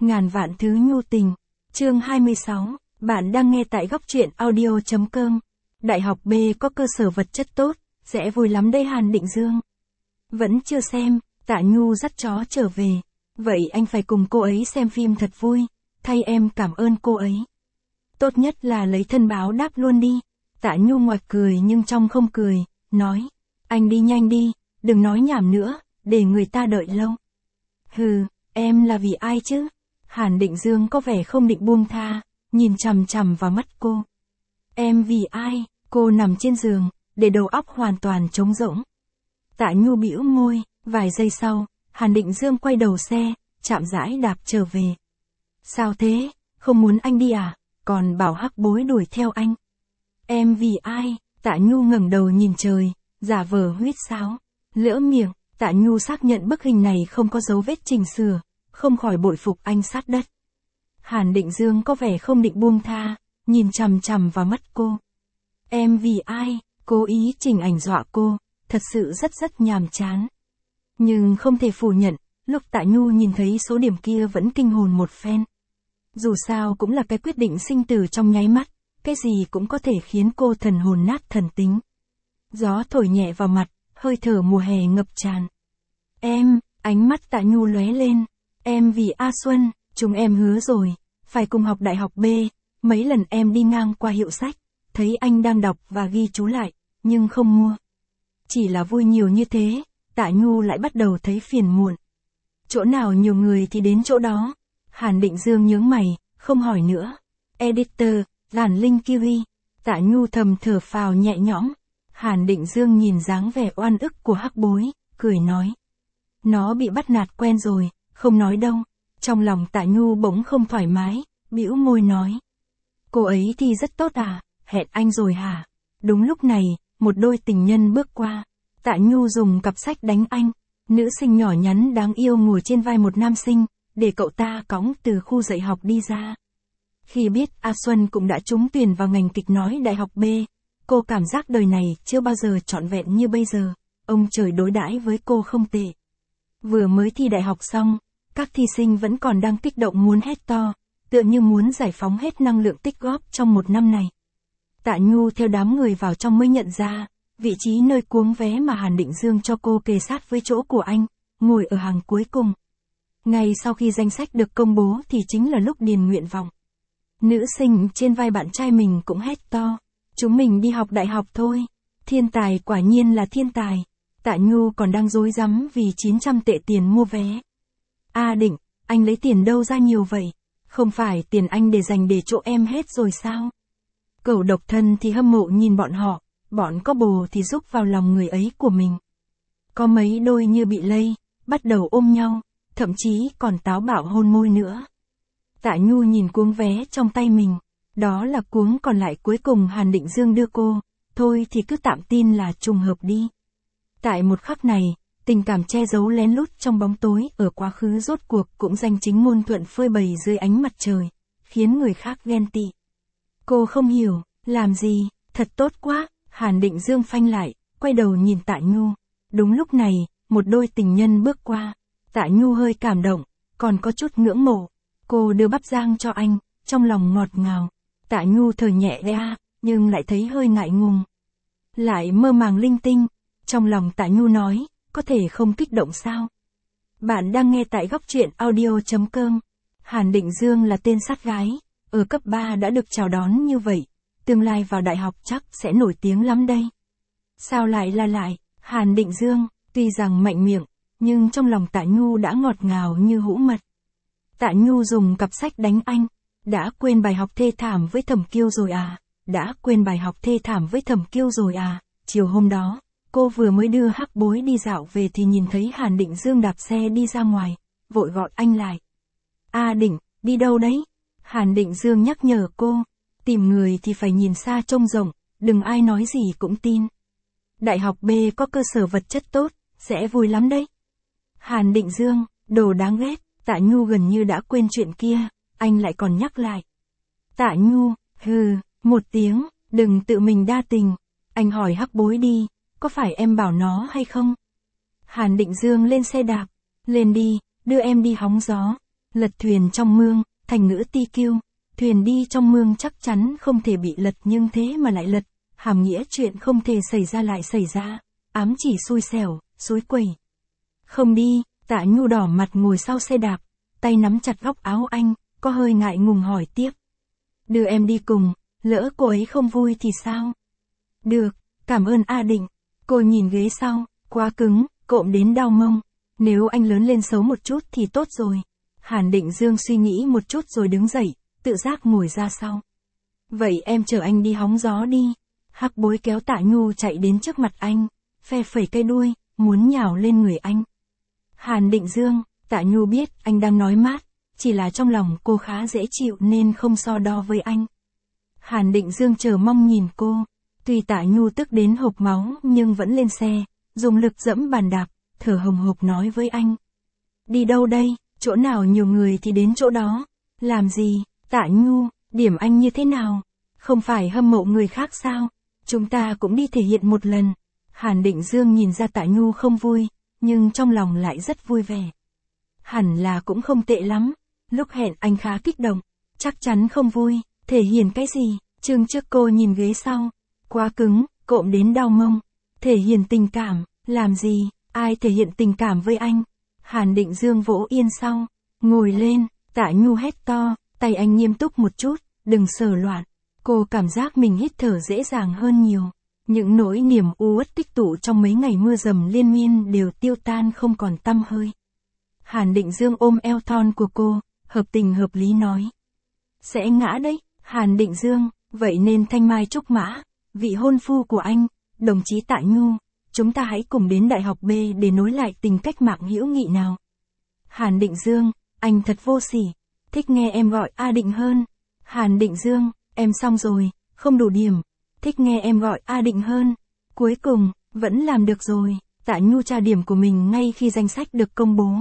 ngàn vạn thứ nhu tình. Chương 26, bạn đang nghe tại góc truyện audio.com. Đại học B có cơ sở vật chất tốt, sẽ vui lắm đây Hàn Định Dương. Vẫn chưa xem, Tạ Nhu dắt chó trở về. Vậy anh phải cùng cô ấy xem phim thật vui, thay em cảm ơn cô ấy. Tốt nhất là lấy thân báo đáp luôn đi. Tạ Nhu ngoài cười nhưng trong không cười, nói. Anh đi nhanh đi, đừng nói nhảm nữa, để người ta đợi lâu. Hừ, em là vì ai chứ? Hàn Định Dương có vẻ không định buông tha, nhìn chằm chằm vào mắt cô. Em vì ai? Cô nằm trên giường, để đầu óc hoàn toàn trống rỗng. Tạ Nhu bĩu môi, vài giây sau, Hàn Định Dương quay đầu xe, chạm rãi đạp trở về. Sao thế, không muốn anh đi à? Còn bảo Hắc Bối đuổi theo anh. Em vì ai? Tạ Nhu ngẩng đầu nhìn trời, giả vờ huýt sáo. Lỡ miệng, Tạ Nhu xác nhận bức hình này không có dấu vết chỉnh sửa, không khỏi bội phục anh sát đất. Hàn Định Dương có vẻ không định buông tha, nhìn chằm chằm vào mắt cô. Em vì ai? Cố ý chỉnh ảnh dọa cô, thật sự rất nhàm chán. Nhưng không thể phủ nhận, lúc Tạ Nhu nhìn thấy số điểm kia vẫn kinh hồn một phen. Dù sao cũng là cái quyết định sinh tử trong nháy mắt, cái gì cũng có thể khiến cô thần hồn nát thần tính. Gió thổi nhẹ vào mặt, hơi thở mùa hè ngập tràn. Em, ánh mắt Tạ Nhu lóe lên. Em vì A Xuân, chúng em hứa rồi, phải cùng học đại học B. Mấy lần em đi ngang qua hiệu sách, thấy anh đang đọc và ghi chú lại, nhưng không mua. Chỉ là vui nhiều như thế, Tạ Nhu lại bắt đầu thấy phiền muộn. Chỗ nào nhiều người thì đến chỗ đó. Hàn Định Dương nhướng mày, không hỏi nữa. Editor, Giản Linh Kiwi. Tạ Nhu thầm thở phào nhẹ nhõm. Hàn Định Dương nhìn dáng vẻ oan ức của Hắc Bối, cười nói. Nó bị bắt nạt quen rồi, không nói đâu. Trong lòng Tạ Nhu bỗng không thoải mái, bĩu môi nói. Cô ấy thì rất tốt à, hẹn anh rồi hả? Đúng lúc này, một đôi tình nhân bước qua. Tạ Nhu dùng cặp sách đánh anh. Nữ sinh nhỏ nhắn đáng yêu ngồi trên vai một nam sinh, để cậu ta cõng từ khu dạy học đi ra. Khi biết A Xuân cũng đã trúng tuyển vào ngành kịch nói đại học B, cô cảm giác đời này chưa bao giờ trọn vẹn như bây giờ. Ông trời đối đãi với cô không tệ. Vừa mới thi đại học xong, các thí sinh vẫn còn đang kích động muốn hét to, tựa như muốn giải phóng hết năng lượng tích góp trong một năm này. Tạ Nhu theo đám người vào trong mới nhận ra, vị trí nơi cuống vé mà Hàn Định Dương cho cô kề sát với chỗ của anh, ngồi ở hàng cuối cùng. Ngay sau khi danh sách được công bố thì chính là lúc điền nguyện vọng. Nữ sinh trên vai bạn trai mình cũng hét to. Chúng mình đi học đại học thôi. Thiên tài quả nhiên là thiên tài. Tạ Nhu còn đang rối rắm vì 900 tệ tiền mua vé. A Định, anh lấy tiền đâu ra nhiều vậy? Không phải tiền anh để dành để chỗ em hết rồi sao? Cậu độc thân thì hâm mộ nhìn bọn họ, bọn có bồ thì rúc vào lòng người ấy của mình. Có mấy đôi như bị lây, bắt đầu ôm nhau, thậm chí còn táo bạo hôn môi nữa. Tạ Nhu nhìn cuống vé trong tay mình, đó là cuống còn lại cuối cùng Hàn Định Dương đưa cô, thôi thì cứ tạm tin là trùng hợp đi. Tại một khắc này, tình cảm che giấu lén lút trong bóng tối ở quá khứ rốt cuộc cũng danh chính ngôn thuận phơi bày dưới ánh mặt trời, khiến người khác ghen tị. Cô không hiểu, làm gì, thật tốt quá, Hàn Định Dương phanh lại, quay đầu nhìn Tạ Nhu. Đúng lúc này, một đôi tình nhân bước qua. Tạ Nhu hơi cảm động, còn có chút ngưỡng mộ. Cô đưa bắp rang cho anh, trong lòng ngọt ngào. Tạ Nhu thở nhẹ ra, nhưng lại thấy hơi ngại ngùng. Lại mơ màng linh tinh. Trong lòng Tạ Nhu nói, có thể không kích động sao? Bạn đang nghe tại góc truyện audio.com. Hàn Định Dương là tên sát gái, ở cấp 3 đã được chào đón như vậy. Tương lai vào đại học chắc sẽ nổi tiếng lắm đây. Sao lại, Hàn Định Dương, tuy rằng mạnh miệng, nhưng trong lòng Tạ Nhu đã ngọt ngào như hũ mật. Tạ Nhu dùng cặp sách đánh anh. Đã quên bài học thê thảm với Thẩm Kiêu rồi à? Đã quên bài học thê thảm với Thẩm Kiêu rồi à? Chiều hôm đó, cô vừa mới đưa Hắc Bối đi dạo về thì nhìn thấy Hàn Định Dương đạp xe đi ra ngoài, vội gọi anh lại. A Định, đi đâu đấy? Hàn Định Dương nhắc nhở cô, tìm người thì phải nhìn xa trông rộng, đừng ai nói gì cũng tin. Đại học B có cơ sở vật chất tốt, sẽ vui lắm đấy. Hàn Định Dương, đồ đáng ghét. Tạ Nhu gần như đã quên chuyện kia, anh lại còn nhắc lại. Tạ Nhu, hừ, một tiếng, đừng tự mình đa tình. Anh hỏi Hắc Bối đi, có phải em bảo nó hay không? Hàn Định Dương lên xe đạp, lên đi, đưa em đi hóng gió. Lật thuyền trong mương, thành ngữ TQ. Thuyền đi trong mương chắc chắn không thể bị lật nhưng thế mà lại lật. Hàm nghĩa chuyện không thể xảy ra lại xảy ra. Ám chỉ xui xẻo, xối quẩy. Không đi, Tạ Nhu đỏ mặt ngồi sau xe đạp. Tay nắm chặt góc áo anh, có hơi ngại ngùng hỏi tiếp. Đưa em đi cùng, lỡ cô ấy không vui thì sao? Được, cảm ơn A Định. Cô nhìn ghế sau, quá cứng, cộm đến đau mông. Nếu anh lớn lên xấu một chút thì tốt rồi. Hàn Định Dương suy nghĩ một chút rồi đứng dậy, tự giác ngồi ra sau. Vậy em chở anh đi hóng gió đi. Hắc Bối kéo Tạ Nhu chạy đến trước mặt anh, phe phẩy cây đuôi, muốn nhào lên người anh. Hàn Định Dương, Tạ Nhu biết anh đang nói mát, chỉ là trong lòng cô khá dễ chịu nên không so đo với anh. Hàn Định Dương chờ mong nhìn cô, tuy Tạ Nhu tức đến hộc máu nhưng vẫn lên xe, dùng lực dẫm bàn đạp, thở hồng hộc nói với anh. Đi đâu đây, chỗ nào nhiều người thì đến chỗ đó. Làm gì, Tạ Nhu, điểm anh như thế nào? Không phải hâm mộ người khác sao? Chúng ta cũng đi thể hiện một lần. Hàn Định Dương nhìn ra Tạ Nhu không vui, nhưng trong lòng lại rất vui vẻ. Hẳn là cũng không tệ lắm. Lúc hẹn anh khá kích động, chắc chắn không vui, thể hiện cái gì? Chương trước cô nhìn ghế sau, quá cứng, cộm đến đau mông. Thể hiện tình cảm, làm gì, ai thể hiện tình cảm với anh? Hàn Định Dương vỗ yên sau, ngồi lên, Tạ Nhu hét to, tay anh nghiêm túc một chút, đừng sờ loạn. Cô cảm giác mình hít thở dễ dàng hơn nhiều. Những nỗi niềm u uất tích tụ trong mấy ngày mưa dầm liên miên đều tiêu tan không còn tăm hơi. Hàn Định Dương ôm eo thon của cô, hợp tình hợp lý nói. Sẽ ngã đấy, Hàn Định Dương, vậy nên thanh mai trúc mã, vị hôn phu của anh, đồng chí Tạ Nhu, chúng ta hãy cùng đến Đại học B để nối lại tình cách mạng hữu nghị nào. Hàn Định Dương, anh thật vô sỉ, thích nghe em gọi A Định hơn. Hàn Định Dương, em xong rồi, không đủ điểm, thích nghe em gọi A Định hơn. Cuối cùng, vẫn làm được rồi. Tạ Nhu tra điểm của mình ngay khi danh sách được công bố.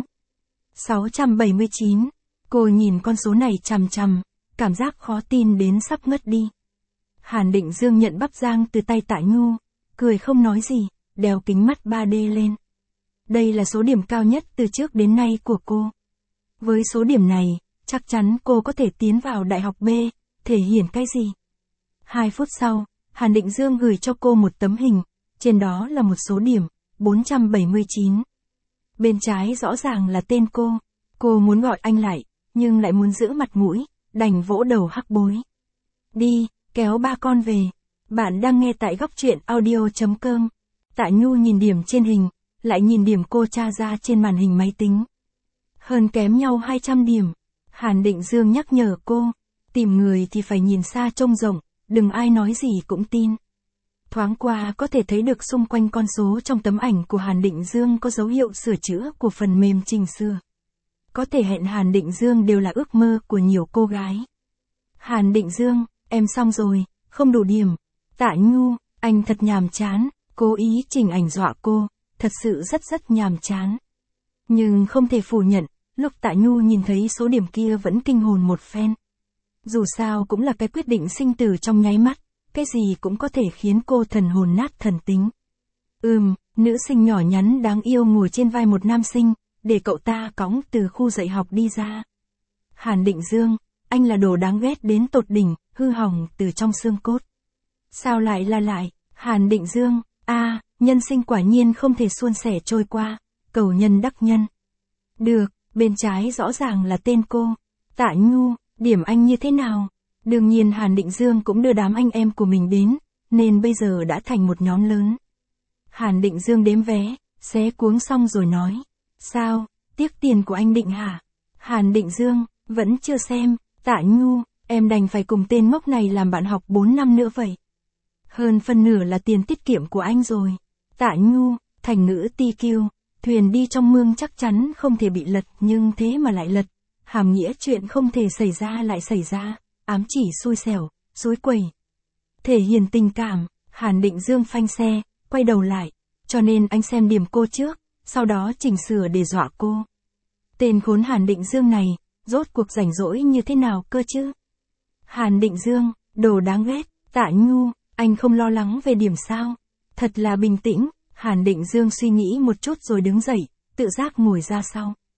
679. Cô nhìn con số này chằm chằm, cảm giác khó tin đến sắp ngất đi. Hàn Định Dương nhận bắp rang từ tay Tạ Nhu, cười không nói gì, đeo kính mắt 3D lên. Đây là số điểm cao nhất từ trước đến nay của cô. Với số điểm này, chắc chắn cô có thể tiến vào Đại học B, thể hiện cái gì? 2 phút sau, Hàn Định Dương gửi cho cô một tấm hình, trên đó là một số điểm, 479. Bên trái rõ ràng là tên cô muốn gọi anh lại, nhưng lại muốn giữ mặt mũi, đành vỗ đầu Hắc Bối. Đi, kéo ba con về. Bạn đang nghe tại góc truyện audio.com. Tạ Nhu nhìn điểm trên hình, lại nhìn điểm cô tra ra trên màn hình máy tính. Hơn kém nhau 200 điểm. Hàn Định Dương nhắc nhở cô, tìm người thì phải nhìn xa trông rộng, đừng ai nói gì cũng tin. Thoáng qua có thể thấy được xung quanh con số trong tấm ảnh của Hàn Định Dương có dấu hiệu sửa chữa của phần mềm chỉnh sửa. Có thể hẹn Hàn Định Dương đều là ước mơ của nhiều cô gái. Hàn Định Dương, em xong rồi, không đủ điểm. Tạ Nhu, anh thật nhàm chán, cố ý chỉnh ảnh dọa cô, thật sự rất nhàm chán. Nhưng không thể phủ nhận, lúc Tạ Nhu nhìn thấy số điểm kia vẫn kinh hồn một phen. Dù sao cũng là cái quyết định sinh tử trong nháy mắt, cái gì cũng có thể khiến cô thần hồn nát thần tính. Nữ sinh nhỏ nhắn đáng yêu ngồi trên vai một nam sinh, để cậu ta cõng từ khu dạy học đi ra. Hàn Định Dương, anh là đồ đáng ghét đến tột đỉnh, hư hỏng từ trong xương cốt. Sao lại, Hàn Định Dương, nhân sinh quả nhiên không thể suôn sẻ trôi qua, cầu nhân đắc nhân. Được, bên trái rõ ràng là tên cô. Tạ Nhu, điểm anh như thế nào? Đương nhiên Hàn Định Dương cũng đưa đám anh em của mình đến, nên bây giờ đã thành một nhóm lớn. Hàn Định Dương đếm vé, xé cuống xong rồi nói. Sao, tiếc tiền của anh Định hả? Hàn Định Dương, vẫn chưa xem. Tạ Nhu, em đành phải cùng tên ngốc này làm bạn học 4 năm nữa vậy. Hơn phân nửa là tiền tiết kiệm của anh rồi. Tạ Nhu, thành ngữ TQ, thuyền đi trong mương chắc chắn không thể bị lật nhưng thế mà lại lật. Hàm nghĩa chuyện không thể xảy ra lại xảy ra, ám chỉ xui xẻo, xối quẩy. Thể hiện tình cảm, Hàn Định Dương phanh xe, quay đầu lại, cho nên anh xem điểm cô trước, sau đó chỉnh sửa để dọa cô. Tên khốn Hàn Định Dương này, rốt cuộc rảnh rỗi như thế nào cơ chứ? Hàn Định Dương, đồ đáng ghét. Tạ Nhu, anh không lo lắng về điểm sao? Thật là bình tĩnh. Hàn Định Dương suy nghĩ một chút rồi đứng dậy, tự giác ngồi ra sau.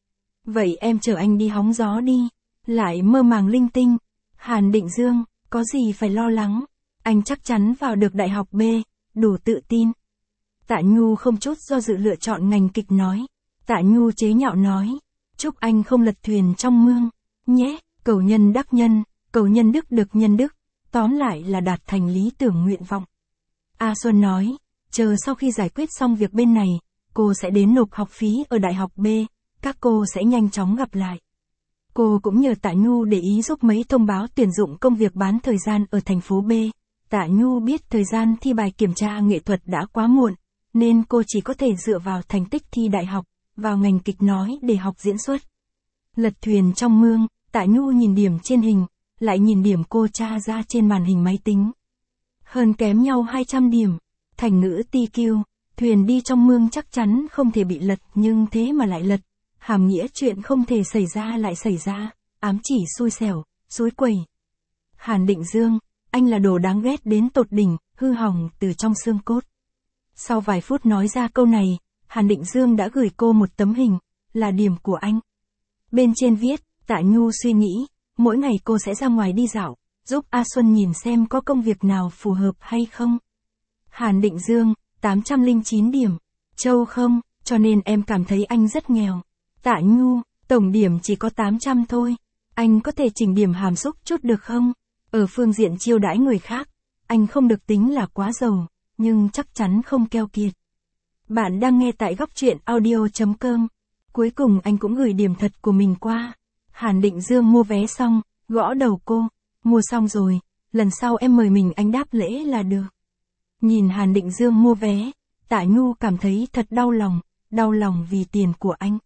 Vậy em chở anh đi hóng gió đi. Lại mơ màng linh tinh. Hàn Định Dương, có gì phải lo lắng. Anh chắc chắn vào được đại học B, đủ tự tin. Tạ Nhu không chút do dự lựa chọn ngành kịch nói. Tạ Nhu chế nhạo nói. Chúc anh không lật thuyền trong mương. Nhé, cầu nhân đắc nhân, cầu nhân đức được nhân đức. Tóm lại là đạt thành lý tưởng nguyện vọng. A Xuân nói. Chờ sau khi giải quyết xong việc bên này, cô sẽ đến nộp học phí ở đại học B. Các cô sẽ nhanh chóng gặp lại. Cô cũng nhờ Tạ Nhu để ý giúp mấy thông báo tuyển dụng công việc bán thời gian ở thành phố B. Tạ Nhu biết thời gian thi bài kiểm tra nghệ thuật đã quá muộn, nên cô chỉ có thể dựa vào thành tích thi đại học, vào ngành kịch nói để học diễn xuất. Lật thuyền trong mương, Tạ Nhu nhìn điểm trên hình, lại nhìn điểm cô tra ra trên màn hình máy tính. Hơn kém nhau 200 điểm. Thành ngữ TQ, thuyền đi trong mương chắc chắn không thể bị lật nhưng thế mà lại lật. Hàm nghĩa chuyện không thể xảy ra lại xảy ra, ám chỉ xui xẻo, xối quẩy. Hàn Định Dương, anh là đồ đáng ghét đến tột đỉnh, hư hỏng từ trong xương cốt. Sau vài phút nói ra câu này, Hàn Định Dương đã gửi cô một tấm hình, là điểm của anh. Bên trên viết, Tạ Nhu suy nghĩ, mỗi ngày cô sẽ ra ngoài đi dạo, giúp A Xuân nhìn xem có công việc nào phù hợp hay không. Hàn Định Dương, 809 điểm. Châu không, cho nên em cảm thấy anh rất nghèo. Tạ Nhu, tổng điểm chỉ có 800 thôi. Anh có thể chỉnh điểm hàm xúc chút được không? Ở phương diện chiêu đãi người khác, anh không được tính là quá giàu, nhưng chắc chắn không keo kiệt. Bạn đang nghe tại góc truyện audio.com. Cuối cùng anh cũng gửi điểm thật của mình qua. Hàn Định Dương mua vé xong, gõ đầu cô. Mua xong rồi, lần sau em mời mình anh đáp lễ là được. Nhìn Hàn Định Dương mua vé, Tạ Nhu cảm thấy thật đau lòng vì tiền của anh.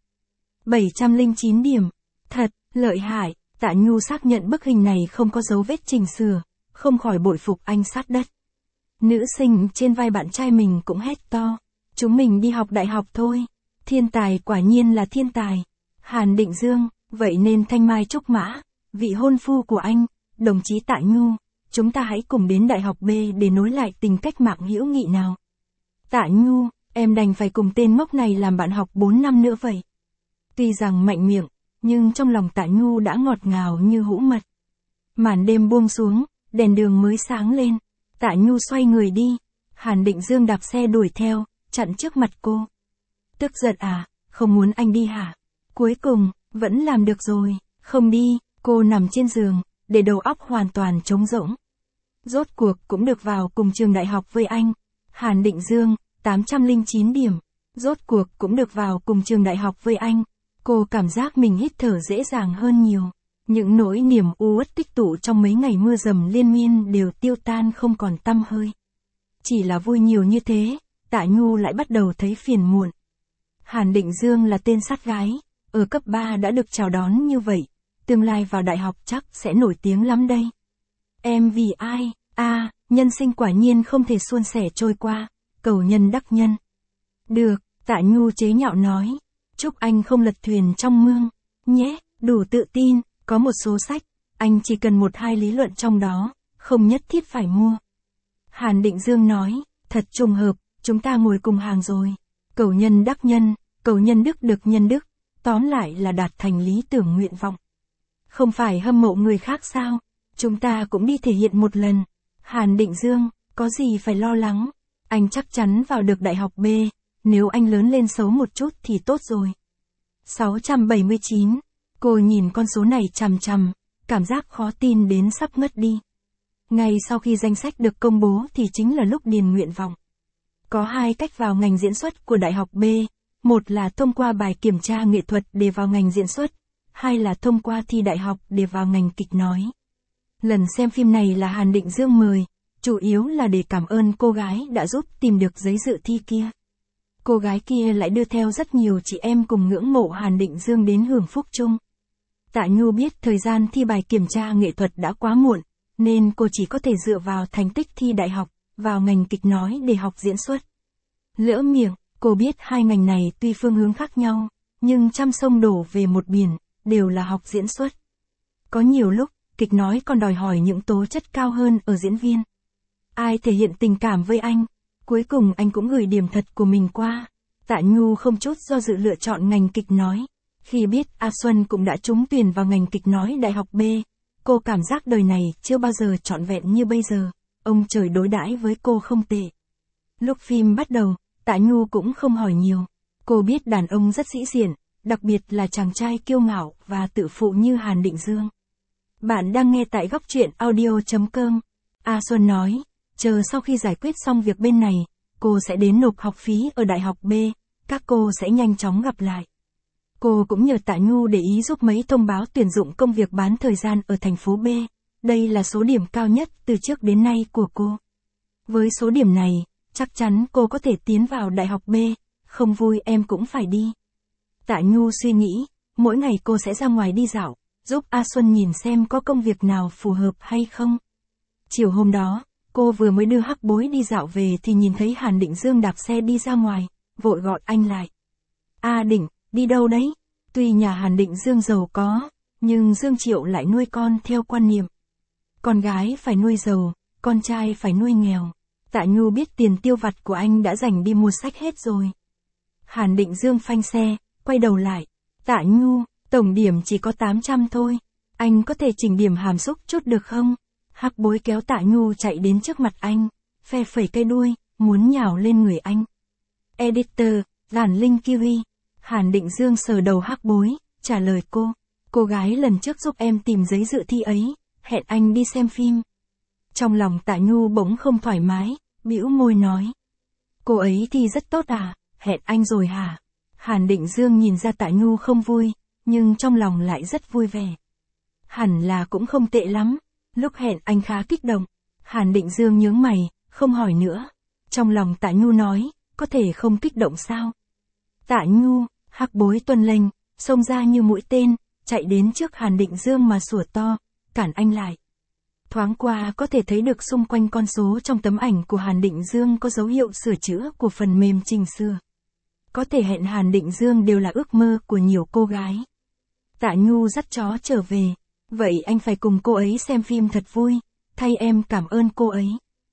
709 điểm. Thật, lợi hại, Tạ Nhu xác nhận bức hình này không có dấu vết chỉnh sửa, không khỏi bội phục anh sát đất. Nữ sinh trên vai bạn trai mình cũng hét to. Chúng mình đi học đại học thôi. Thiên tài quả nhiên là thiên tài. Hàn Định Dương, vậy nên Thanh Mai Trúc Mã, vị hôn phu của anh, đồng chí Tạ Nhu, chúng ta hãy cùng đến đại học B để nối lại tình cách mạng hữu nghị nào. Tạ Nhu, em đành phải cùng tên ngốc này làm bạn học 4 năm nữa vậy. Tuy rằng mạnh miệng, nhưng trong lòng Tạ Nhu đã ngọt ngào như hũ mật. Màn đêm buông xuống, đèn đường mới sáng lên. Tạ Nhu xoay người đi. Hàn Định Dương đạp xe đuổi theo, chặn trước mặt cô. Tức giận à, không muốn anh đi hả? Cuối cùng, vẫn làm được rồi, không đi. Cô nằm trên giường, để đầu óc hoàn toàn trống rỗng. Rốt cuộc cũng được vào cùng trường đại học với anh. Hàn Định Dương, 809 điểm. Rốt cuộc cũng được vào cùng trường đại học với anh. Cô cảm giác mình hít thở dễ dàng hơn nhiều. Những nỗi niềm u uất tích tụ trong mấy ngày mưa dầm liên miên đều tiêu tan không còn tăm hơi. Chỉ là vui nhiều như thế, Tạ Nhu lại bắt đầu thấy phiền muộn. Hàn Định Dương là tên sát gái, ở cấp 3 đã được chào đón như vậy, tương lai vào đại học chắc sẽ nổi tiếng lắm đây. Em vì ai? Nhân sinh quả nhiên không thể suôn sẻ trôi qua, cầu nhân đắc nhân. Được, Tạ Nhu chế nhạo nói. Chúc anh không lật thuyền trong mương. Nhé, đủ tự tin, có một số sách, anh chỉ cần 1-2 lý luận trong đó, không nhất thiết phải mua. Hàn Định Dương nói, thật trùng hợp, chúng ta ngồi cùng hàng rồi. Cầu nhân đắc nhân, cầu nhân đức được nhân đức, tóm lại là đạt thành lý tưởng nguyện vọng. Không phải hâm mộ người khác sao? Chúng ta cũng đi thể hiện một lần. Hàn Định Dương, có gì phải lo lắng? Anh chắc chắn vào được đại học B, nếu anh lớn lên xấu một chút thì tốt rồi. 679. Cô nhìn con số này chằm chằm, cảm giác khó tin đến sắp ngất đi. Ngay sau khi danh sách được công bố thì chính là lúc điền nguyện vọng. Có 2 cách vào ngành diễn xuất của đại học B, một là thông qua bài kiểm tra nghệ thuật để vào ngành diễn xuất, 2 là thông qua thi đại học để vào ngành kịch nói. Lần xem phim này là Hàn Định Dương mời, chủ yếu là để cảm ơn cô gái đã giúp tìm được giấy dự thi kia. Cô gái kia lại đưa theo rất nhiều chị em cùng ngưỡng mộ Hàn Định Dương đến hưởng phúc chung. Tạ Nhu biết thời gian thi bài kiểm tra nghệ thuật đã quá muộn, nên cô chỉ có thể dựa vào thành tích thi đại học, vào ngành kịch nói để học diễn xuất. Lỡ miệng, cô biết 2 ngành này tuy phương hướng khác nhau, nhưng trăm sông đổ về một biển, đều là học diễn xuất. Có nhiều lúc, kịch nói còn đòi hỏi những tố chất cao hơn ở diễn viên. Ai thể hiện tình cảm với anh? Cuối cùng anh cũng gửi điểm thật của mình qua. Tạ Nhu không chút do dự lựa chọn ngành kịch nói. Khi biết A Xuân cũng đã trúng tuyển vào ngành kịch nói Đại học B, cô cảm giác đời này chưa bao giờ trọn vẹn như bây giờ, ông trời đối đãi với cô không tệ. Lúc phim bắt đầu, Tạ Nhu cũng không hỏi nhiều. Cô biết đàn ông rất sĩ diện, đặc biệt là chàng trai kiêu ngạo và tự phụ như Hàn Định Dương. Bạn đang nghe tại góc truyện audio.com. A Xuân nói, chờ sau khi giải quyết xong việc bên này, cô sẽ đến nộp học phí ở Đại học B, các cô sẽ nhanh chóng gặp lại. Cô cũng nhờ Tạ Nhu để ý giúp mấy thông báo tuyển dụng công việc bán thời gian ở thành phố B. Đây là số điểm cao nhất từ trước đến nay của cô. Với số điểm này, chắc chắn cô có thể tiến vào Đại học B, không vui em cũng phải đi. Tạ Nhu suy nghĩ, mỗi ngày cô sẽ ra ngoài đi dạo, giúp A Xuân nhìn xem có công việc nào phù hợp hay không. Chiều hôm đó, cô vừa mới đưa Hắc Bối đi dạo về thì nhìn thấy Hàn Định Dương đạp xe đi ra ngoài, vội gọi anh lại. A Định, đi đâu đấy? Tuy nhà Hàn Định Dương giàu có, nhưng Dương Triệu lại nuôi con theo quan niệm. Con gái phải nuôi giàu, con trai phải nuôi nghèo. Tạ Nhu biết tiền tiêu vặt của anh đã dành đi mua sách hết rồi. Hàn Định Dương phanh xe, quay đầu lại. Tạ Nhu, tổng điểm chỉ có 800 thôi. Anh có thể chỉnh điểm hàm xúc chút được không? Hắc Bối kéo Tạ Nhu chạy đến trước mặt anh, phe phẩy cây đuôi, muốn nhào lên người anh. Editor, Giản Linh Kiwi. Hàn Định Dương sờ đầu Hắc Bối, trả lời cô gái lần trước giúp em tìm giấy dự thi ấy, hẹn anh đi xem phim. Trong lòng Tạ Nhu bỗng không thoải mái, bĩu môi nói. Cô ấy thì rất tốt à, hẹn anh rồi hả? Hàn Định Dương nhìn ra Tạ Nhu không vui, nhưng trong lòng lại rất vui vẻ. Hẳn là cũng không tệ lắm, lúc hẹn anh khá kích động. Hàn Định Dương nhướng mày, không hỏi nữa. Trong lòng Tạ Nhu nói, có thể không kích động sao? Tạ Nhu, Hắc Bối tuân lệnh, xông ra như mũi tên, chạy đến trước Hàn Định Dương mà sủa to, cản anh lại. Thoáng qua có thể thấy được xung quanh con số trong tấm ảnh của Hàn Định Dương có dấu hiệu sửa chữa của phần mềm chỉnh sửa. Có thể hẹn Hàn Định Dương đều là ước mơ của nhiều cô gái. Tạ Nhu dắt chó trở về, vậy anh phải cùng cô ấy xem phim thật vui, thay em cảm ơn cô ấy.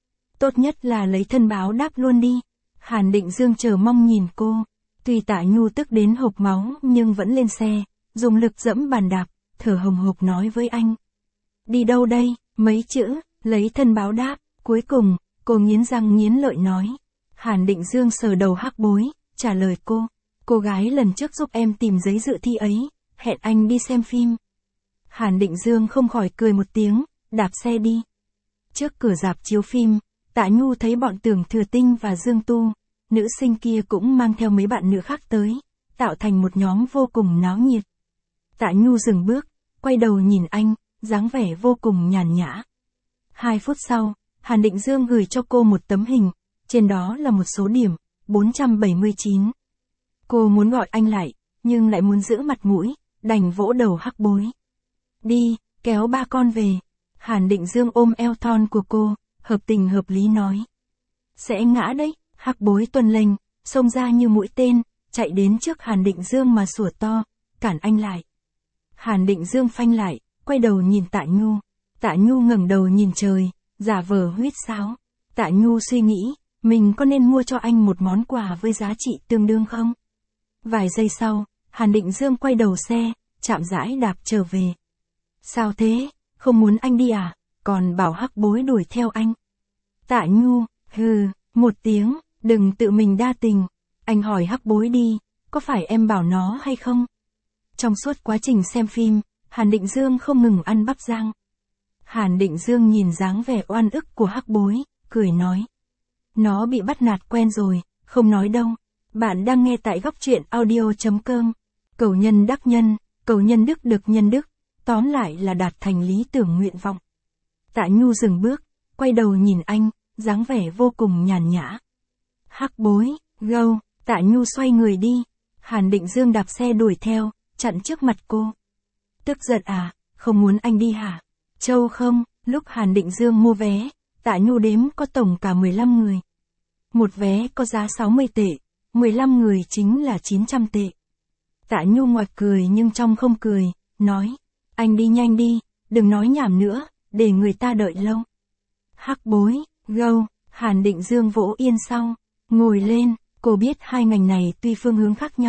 Tốt nhất là lấy thân báo đáp luôn đi. Hàn Định Dương chờ mong nhìn cô. Tuy Tạ Nhu tức đến hộc máu nhưng vẫn lên xe, dùng lực dẫm bàn đạp, thở hồng hộc nói với anh. Đi đâu đây? Mấy chữ, lấy thân báo đáp. Cuối cùng, cô nghiến răng nghiến lợi nói. Hàn Định Dương sờ đầu Hắc Bối, trả lời cô gái lần trước giúp em tìm giấy dự thi ấy, hẹn anh đi xem phim. Hàn Định Dương không khỏi cười một tiếng, đạp xe đi. Trước cửa rạp chiếu phim, Tạ Nhu thấy bọn Tưởng Thừa Tinh và Dương Tu, nữ sinh kia cũng mang theo mấy bạn nữ khác tới, tạo thành một nhóm vô cùng náo nhiệt. Tạ Nhu dừng bước, quay đầu nhìn anh, dáng vẻ vô cùng nhàn nhã. 2 phút sau, Hàn Định Dương gửi cho cô một tấm hình, trên đó là một số điểm, 479. Cô muốn gọi anh lại, nhưng lại muốn giữ mặt mũi, đành vỗ đầu Hắc Bối. Đi, kéo ba con về. Hàn Định Dương ôm eo thon của cô, hợp tình hợp lý nói. Sẽ ngã đấy. Hắc Bối tuân lệnh, xông ra như mũi tên, chạy đến trước Hàn Định Dương mà sủa to, cản anh lại. Hàn Định Dương phanh lại, quay đầu nhìn Tạ Nhu. Tạ Nhu ngẩng đầu nhìn trời, giả vờ huýt sáo. Tạ Nhu suy nghĩ, mình có nên mua cho anh một món quà với giá trị tương đương không? Vài giây sau, Hàn Định Dương quay đầu xe, chạm rãi đạp trở về. Sao thế, không muốn anh đi à, còn bảo Hắc Bối đuổi theo anh. Tạ Nhu, hừ, một tiếng, đừng tự mình đa tình. Anh hỏi Hắc Bối đi, có phải em bảo nó hay không? Trong suốt quá trình xem phim, Hàn Định Dương không ngừng ăn bắp rang. Hàn Định Dương nhìn dáng vẻ oan ức của Hắc Bối, cười nói. Nó bị bắt nạt quen rồi, không nói đâu. Bạn đang nghe tại góc truyện audio.com. Cầu nhân đắc nhân, cầu nhân đức được nhân đức, tóm lại là đạt thành lý tưởng nguyện vọng. Tạ Nhu dừng bước, quay đầu nhìn anh, dáng vẻ vô cùng nhàn nhã. Hắc Bối, gâu, Tạ Nhu xoay người đi. Hàn Định Dương đạp xe đuổi theo, chặn trước mặt cô. Tức giận à, không muốn anh đi hả? Châu không, lúc Hàn Định Dương mua vé, Tạ Nhu đếm có tổng cả 15 người. Một vé có giá 60 tệ, 15 người chính là 900 tệ. Tạ Nhu ngoài cười nhưng trong không cười, nói, anh đi nhanh đi, đừng nói nhảm nữa, để người ta đợi lâu. Hắc Bối, gâu, Hàn Định Dương vỗ yên sau, ngồi lên, cô biết hai ngành này tuy phương hướng khác nhau,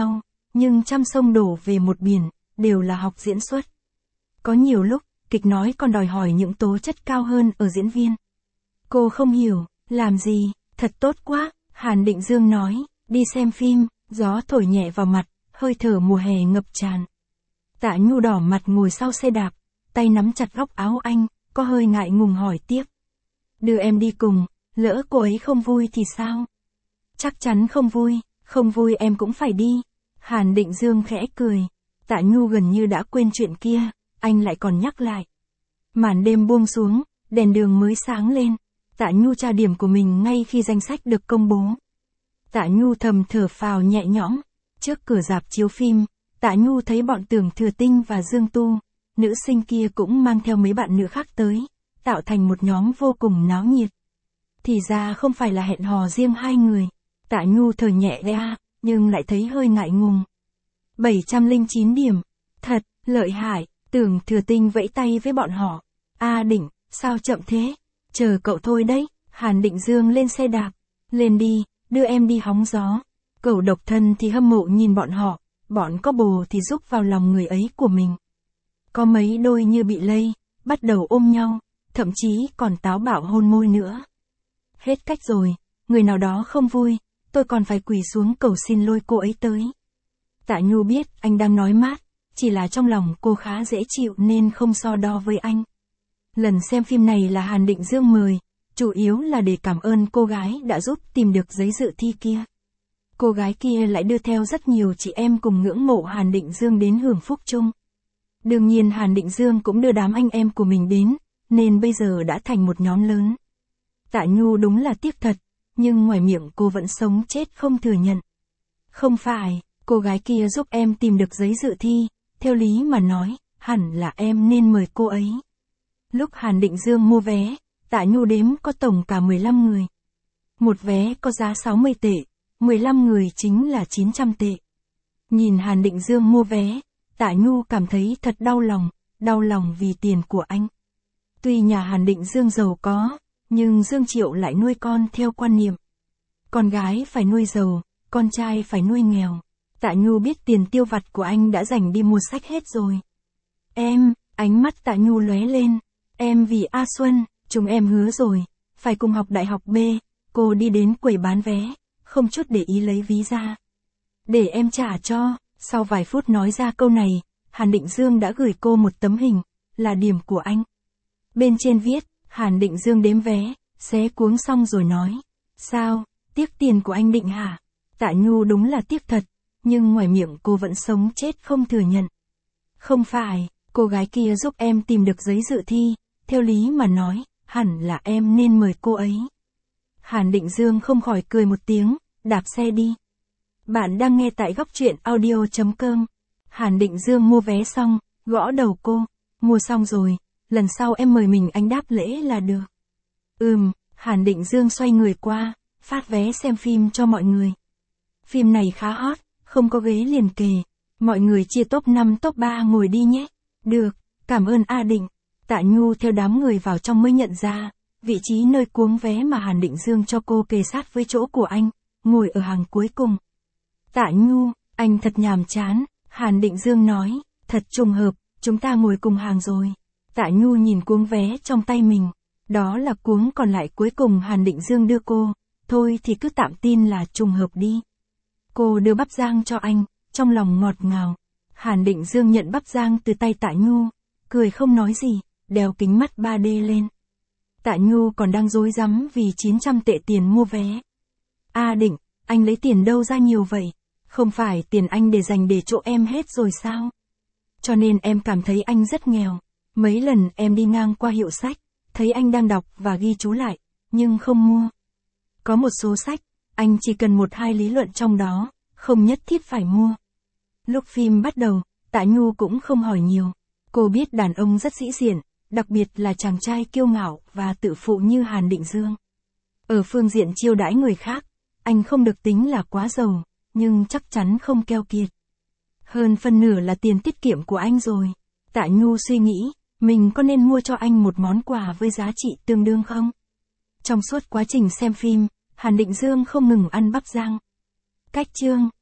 nhưng trăm sông đổ về một biển, đều là học diễn xuất. Có nhiều lúc, kịch nói còn đòi hỏi những tố chất cao hơn ở diễn viên. Cô không hiểu, làm gì, thật tốt quá, Hàn Định Dương nói, đi xem phim, gió thổi nhẹ vào mặt, hơi thở mùa hè ngập tràn. Tạ Nhu đỏ mặt ngồi sau xe đạp, tay nắm chặt góc áo anh, có hơi ngại ngùng hỏi tiếp. Đưa em đi cùng, lỡ cô ấy không vui thì sao? Chắc chắn không vui em cũng phải đi. Hàn Định Dương khẽ cười. Tạ Nhu gần như đã quên chuyện kia, anh lại còn nhắc lại. Màn đêm buông xuống, đèn đường mới sáng lên. Tạ Nhu tra điểm của mình ngay khi danh sách được công bố. Tạ Nhu thầm thở phào nhẹ nhõm. Trước cửa rạp chiếu phim, Tạ Nhu thấy bọn Tưởng Thừa Tinh và Dương Tu, nữ sinh kia cũng mang theo mấy bạn nữ khác tới, tạo thành một nhóm vô cùng náo nhiệt. Thì ra không phải là hẹn hò riêng hai người. Tạ Nhu thở nhẹ ra, nhưng lại thấy hơi ngại ngùng. 709 điểm. Thật, lợi hại. Tưởng Thừa Tinh vẫy tay với bọn họ. Định, sao chậm thế? Chờ cậu thôi đấy. Hàn Định Dương lên xe đạp. Lên đi, đưa em đi hóng gió. Cậu độc thân thì hâm mộ nhìn bọn họ, bọn có bồ thì giúp vào lòng người ấy của mình. Có mấy đôi như bị lây, bắt đầu ôm nhau, thậm chí còn táo bạo hôn môi nữa. Hết cách rồi, người nào đó không vui, tôi còn phải quỳ xuống cầu xin lôi cô ấy tới. Tạ Nhu biết anh đang nói mát, chỉ là trong lòng cô khá dễ chịu nên không so đo với anh. Lần xem phim này là Hàn Định Dương mời, chủ yếu là để cảm ơn cô gái đã giúp tìm được giấy dự thi kia. Cô gái kia lại đưa theo rất nhiều chị em cùng ngưỡng mộ Hàn Định Dương đến hưởng phúc chung. Đương nhiên Hàn Định Dương cũng đưa đám anh em của mình đến, nên bây giờ đã thành một nhóm lớn. Tạ Nhu đúng là tiếc thật, nhưng ngoài miệng cô vẫn sống chết không thừa nhận. Không phải, cô gái kia giúp em tìm được giấy dự thi, theo lý mà nói, hẳn là em nên mời cô ấy. Lúc Hàn Định Dương mua vé, Tạ Nhu đếm có tổng cả 15 người. Một vé có giá 60 tệ, 15 người chính là 900 tệ. Nhìn Hàn Định Dương mua vé, Tạ Nhu cảm thấy thật đau lòng vì tiền của anh. Tuy nhà Hàn Định Dương giàu có, nhưng Dương Triệu lại nuôi con theo quan niệm. Con gái phải nuôi giàu, con trai phải nuôi nghèo. Tạ Nhu biết tiền tiêu vặt của anh đã dành đi mua sách hết rồi. Em, ánh mắt Tạ Nhu lóe lên. Em vì A Xuân, chúng em hứa rồi, phải cùng học đại học B. Cô đi đến quầy bán vé, không chút để ý lấy ví ra. Để em trả cho. Sau vài phút nói ra câu này, Hàn Định Dương đã gửi cô một tấm hình, là điểm của anh. Bên trên viết, Hàn Định Dương đếm vé, xé cuống xong rồi nói. Sao, tiếc tiền của anh Định hả? Tạ Nhu đúng là tiếc thật, nhưng ngoài miệng cô vẫn sống chết không thừa nhận. Không phải, cô gái kia giúp em tìm được giấy dự thi, theo lý mà nói, hẳn là em nên mời cô ấy. Hàn Định Dương không khỏi cười một tiếng, đạp xe đi. Bạn đang nghe tại góc truyện audio.com. Hàn Định Dương mua vé xong, gõ đầu cô. Mua xong rồi, lần sau em mời mình anh đáp lễ là được. Hàn Định Dương xoay người qua, phát vé xem phim cho mọi người. Phim này khá hot, không có ghế liền kề. Mọi người chia top 5 top 3 ngồi đi nhé. Được, cảm ơn A Định. Tạ Nhu theo đám người vào trong mới nhận ra, vị trí nơi cuống vé mà Hàn Định Dương cho cô kề sát với chỗ của anh, ngồi ở hàng cuối cùng. Tạ Nhu, anh thật nhàm chán, Hàn Định Dương nói, thật trùng hợp, chúng ta ngồi cùng hàng rồi. Tạ Nhu nhìn cuống vé trong tay mình, đó là cuống còn lại cuối cùng Hàn Định Dương đưa cô, thôi thì cứ tạm tin là trùng hợp đi. Cô đưa bắp rang cho anh, trong lòng ngọt ngào. Hàn Định Dương nhận bắp rang từ tay Tạ Nhu, cười không nói gì, đeo kính mắt 3D lên. Tạ Nhu còn đang rối rắm vì 900 tệ tiền mua vé. A Định, anh lấy tiền đâu ra nhiều vậy? Không phải tiền anh để dành để chỗ em hết rồi sao? Cho nên em cảm thấy anh rất nghèo. Mấy lần em đi ngang qua hiệu sách, thấy anh đang đọc và ghi chú lại, nhưng không mua. Có một số sách, anh chỉ cần 1-2 lý luận trong đó, không nhất thiết phải mua. Lúc phim bắt đầu, Tạ Nhu cũng không hỏi nhiều. Cô biết đàn ông rất sĩ diện, đặc biệt là chàng trai kiêu ngạo và tự phụ như Hàn Định Dương. Ở phương diện chiêu đãi người khác, anh không được tính là quá giàu, nhưng chắc chắn không keo kiệt. Hơn phân nửa là tiền tiết kiệm của anh rồi. Tạ Nhu suy nghĩ, mình có nên mua cho anh một món quà với giá trị tương đương không? Trong suốt quá trình xem phim, Hàn Định Dương không ngừng ăn bắp rang. Cách chương